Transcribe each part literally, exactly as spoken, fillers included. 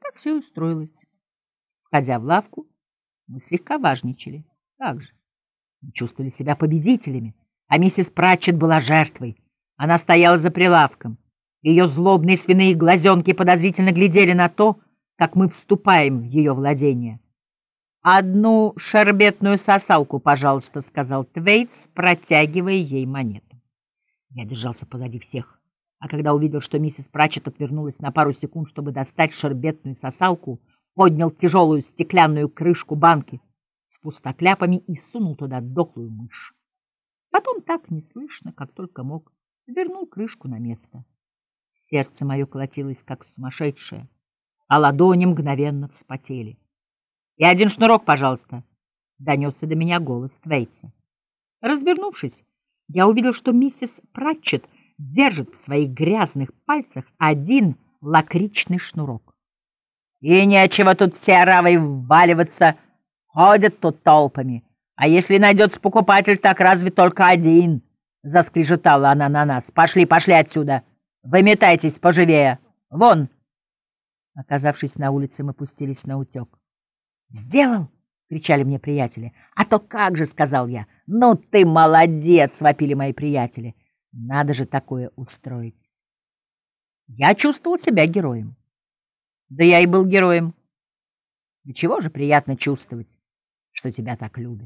так все и устроилось. Входя в лавку, мы слегка важничали. Как же? Мы чувствовали себя победителями, а миссис Пратчетт была жертвой. Она стояла за прилавком. Ее злобные свиные глазенки подозрительно глядели на то, как мы вступаем в ее владение. «Одну шербетную сосалку, пожалуйста», — сказал Твейтс, протягивая ей монету. Я держался позади всех, а когда увидел, что миссис Пратчетт отвернулась на пару секунд, чтобы достать шербетную сосалку, поднял тяжелую стеклянную крышку банки с пустокляпами и сунул туда дохлую мышь. Потом так неслышно, как только мог, вернул крышку на место. Сердце мое колотилось, как сумасшедшее, а ладони мгновенно вспотели. «И один шнурок, пожалуйста», — донесся до меня голос Твейтса. Развернувшись, я увидел, что миссис Пратчетт держит в своих грязных пальцах один лакричный шнурок. «И нечего тут все оравой вваливаться, ходят тут толпами. А если найдется покупатель, так разве только один?» — заскрежетала она на нас. «Пошли, пошли отсюда! Выметайтесь поживее! Вон!» Оказавшись на улице, мы пустились на утек. «Сделал!» — кричали мне приятели. «А то как же!» — сказал я. «Ну ты молодец!» — вопили мои приятели. «Надо же такое устроить!» Я чувствовал себя героем. Да я и был героем. До чего же приятно чувствовать, что тебя так любят.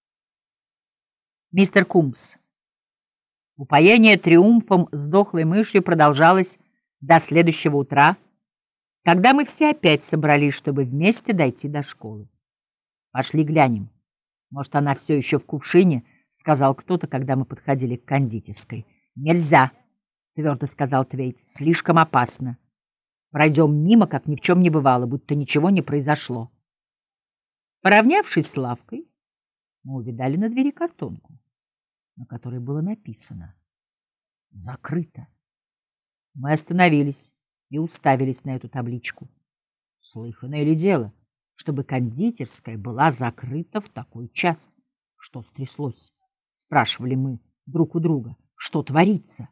Мистер Кумбс. Упоение триумфом с дохлой мышью продолжалось до следующего утра, когда мы все опять собрались, чтобы вместе дойти до школы. «Пошли глянем. Может, она все еще в кувшине», — сказал кто-то, когда мы подходили к кондитерской. «Нельзя», — твердо сказал Твейтс, — «слишком опасно. Пройдем мимо, как ни в чем не бывало, будто ничего не произошло». Поравнявшись с лавкой, мы увидали на двери картонку, на которой было написано «Закрыто». Мы остановились и уставились на эту табличку. Слыханное ли дело, чтобы кондитерская была закрыта в такой час? Что стряслось? Спрашивали мы друг у друга. Что творится?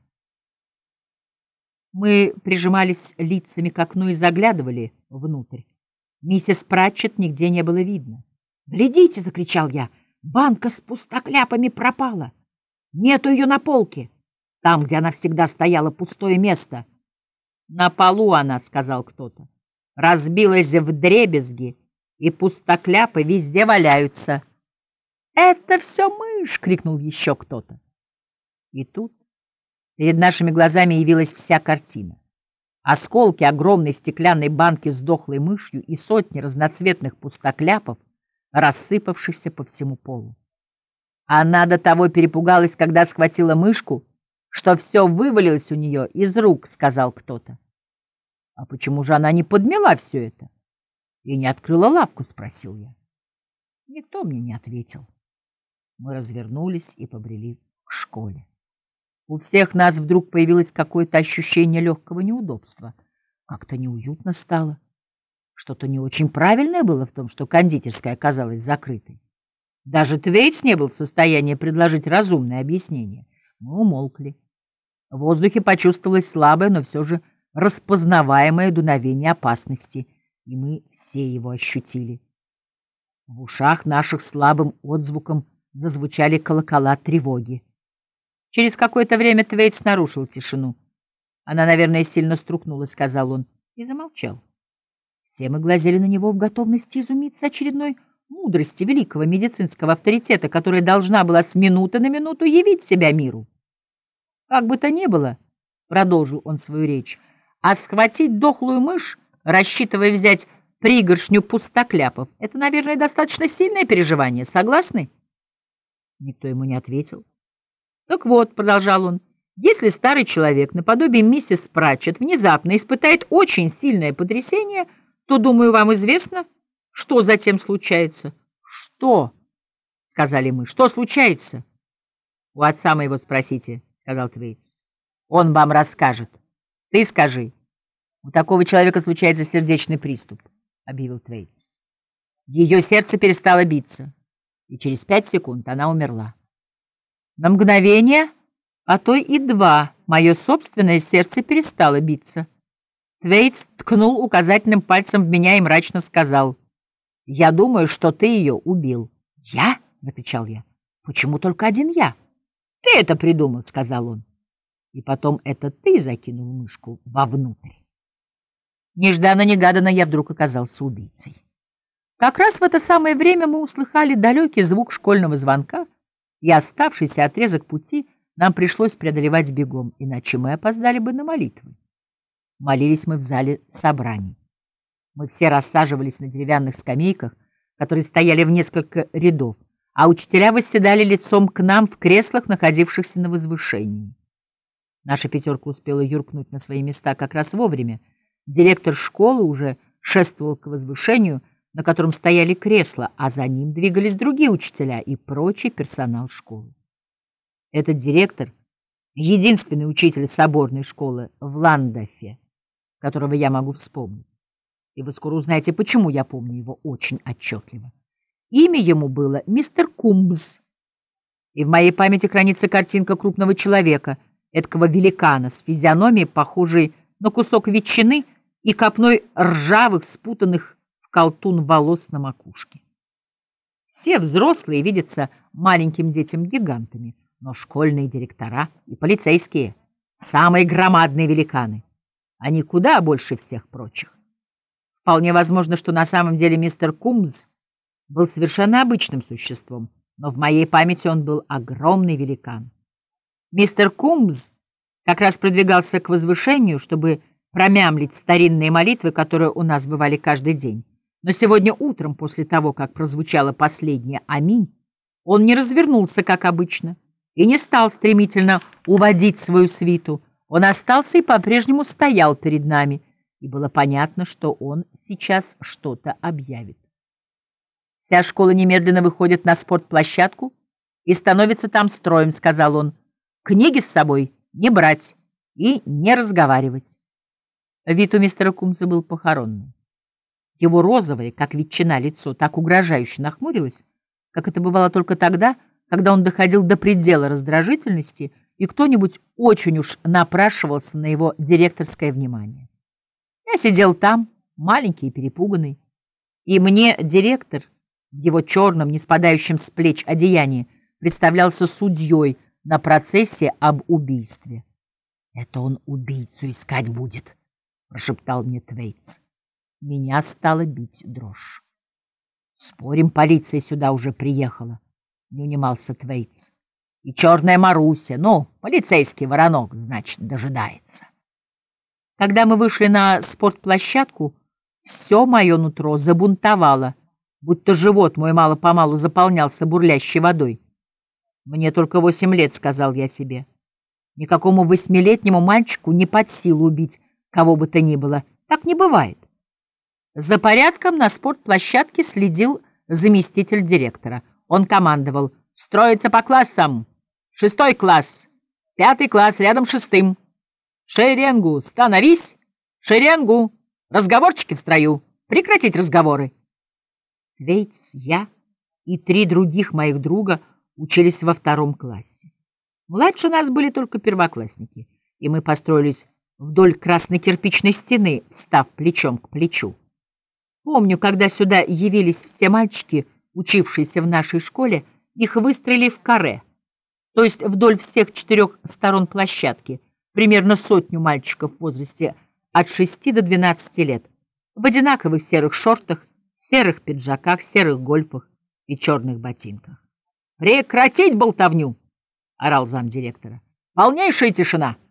Мы прижимались лицами к окну и заглядывали внутрь. Миссис Пратчетт нигде не было видно. «Глядите!» — закричал я. «Банка с пустокляпами пропала! Нету ее на полке! Там, где она всегда стояла, пустое место!» «На полу она», — сказал кто-то. «Разбилась вдребезги, и пустокляпы везде валяются». «Это все мышь!» — крикнул еще кто-то. И тут перед нашими глазами явилась вся картина. Осколки огромной стеклянной банки с дохлой мышью и сотни разноцветных пустокляпов, рассыпавшихся по всему полу. Она до того перепугалась, когда схватила мышку, что все вывалилось у нее из рук, — сказал кто-то. — А почему же она не подмела все это и не открыла лавку? — спросил я. Никто мне не ответил. Мы развернулись и побрели к школе. У всех нас вдруг появилось какое-то ощущение легкого неудобства. Как-то неуютно стало. Что-то не очень правильное было в том, что кондитерская оказалась закрытой. Даже Твейтс не был в состоянии предложить разумное объяснение. Мы умолкли. В воздухе почувствовалось слабое, но все же распознаваемое дуновение опасности, и мы все его ощутили. В ушах наших слабым отзвуком зазвучали колокола тревоги. Через какое-то время Твейтс нарушил тишину. «Она, наверное, сильно струхнула», — сказал он, и замолчал. Все мы глазели на него в готовности изумиться очередной мудрости великого медицинского авторитета, которая должна была с минуты на минуту явить себя миру. «Как бы то ни было», — продолжил он свою речь, — «а схватить дохлую мышь, рассчитывая взять пригоршню пустокляпов, это, наверное, достаточно сильное переживание. Согласны?» Никто ему не ответил. «Так вот», — продолжал он, — «если старый человек наподобие миссис Пратчетт внезапно испытает очень сильное потрясение, то, думаю, вам известно, что затем случается». «Что?» — сказали мы. «Что случается?» «У отца моего спросите», — сказал Твейтс. «Он вам расскажет. Ты скажи». «У такого человека случается сердечный приступ», — объявил Твейтс. Ее сердце перестало биться, и через пять секунд она умерла. На мгновение, а то и два, мое собственное сердце перестало биться. Твейтс ткнул указательным пальцем в меня и мрачно сказал: «Я думаю, что ты ее убил». «Я?» — закричал я. «Почему только один я?» «Ты это придумал», — сказал он. «И потом это ты закинул мышку вовнутрь». Нежданно-негаданно я вдруг оказался убийцей. Как раз в это самое время мы услыхали далекий звук школьного звонка, и оставшийся отрезок пути нам пришлось преодолевать бегом, иначе мы опоздали бы на молитвы. Молились мы в зале собраний. Мы все рассаживались на деревянных скамейках, которые стояли в несколько рядов, а учителя восседали лицом к нам в креслах, находившихся на возвышении. Наша пятерка успела юркнуть на свои места как раз вовремя. Директор школы уже шествовал к возвышению, на котором стояли кресла, а за ним двигались другие учителя и прочий персонал школы. Этот директор — единственный учитель соборной школы в Ландофе, которого я могу вспомнить. И вы скоро узнаете, почему я помню его очень отчетливо. Имя ему было мистер Кумбс, и в моей памяти хранится картинка крупного человека, эдакого великана с физиономией, похожей на кусок ветчины и копной ржавых, спутанных в колтун волос на макушке. Все взрослые видятся маленьким детям гигантами, но школьные директора и полицейские — самые громадные великаны. Они куда больше всех прочих. Вполне возможно, что на самом деле мистер Кумбс был совершенно обычным существом, но в моей памяти он был огромный великан. Мистер Кумбс как раз продвигался к возвышению, чтобы промямлить старинные молитвы, которые у нас бывали каждый день. Но сегодня утром, после того, как прозвучало последнее «Аминь», он не развернулся, как обычно, и не стал стремительно уводить свою свиту. Он остался и по-прежнему стоял перед нами, и было понятно, что он сейчас что-то объявит. «Вся школа немедленно выходит на спортплощадку и становится там строем», — сказал он. «Книги с собой не брать и не разговаривать». Вид у мистера Кумса был похоронный. Его розовое, как ветчина, лицо так угрожающе нахмурилось, как это бывало только тогда, когда он доходил до предела раздражительности, и кто-нибудь очень уж напрашивался на его директорское внимание. Я сидел там, маленький и перепуганный, и мне директор в его черном, не спадающем с плеч одеянии представлялся судьей на процессе об убийстве. «Это он убийцу искать будет», — прошептал мне Твейтс. Меня стала бить дрожь. «Спорим, полиция сюда уже приехала», — не унимался Твейтс. «И черная Маруся, ну, полицейский воронок, значит, дожидается». Когда мы вышли на спортплощадку, все мое нутро забунтовало, будто живот мой мало-помалу заполнялся бурлящей водой. «Мне только восемь лет», — сказал я себе. «Никакому восьмилетнему мальчику не под силу убить кого бы то ни было. Так не бывает». За порядком на спортплощадке следил заместитель директора. Он командовал: «Строиться по классам! Шестой класс! Пятый класс рядом с шестым! Шеренгу! Становись! Шеренгу! Разговорчики в строю! Прекратить разговоры!» Твейтс, я и три других моих друга учились во втором классе. Младше нас были только первоклассники, и мы построились вдоль красной кирпичной стены, став плечом к плечу. Помню, когда сюда явились все мальчики, учившиеся в нашей школе, их выстроили в каре, то есть вдоль всех четырех сторон площадки, примерно сотню мальчиков в возрасте от шести до двенадцати лет, в одинаковых серых шортах, серых пиджаках, серых гольфах и черных ботинках. «Прекратить болтовню!» — орал замдиректора. «Полнейшая тишина!»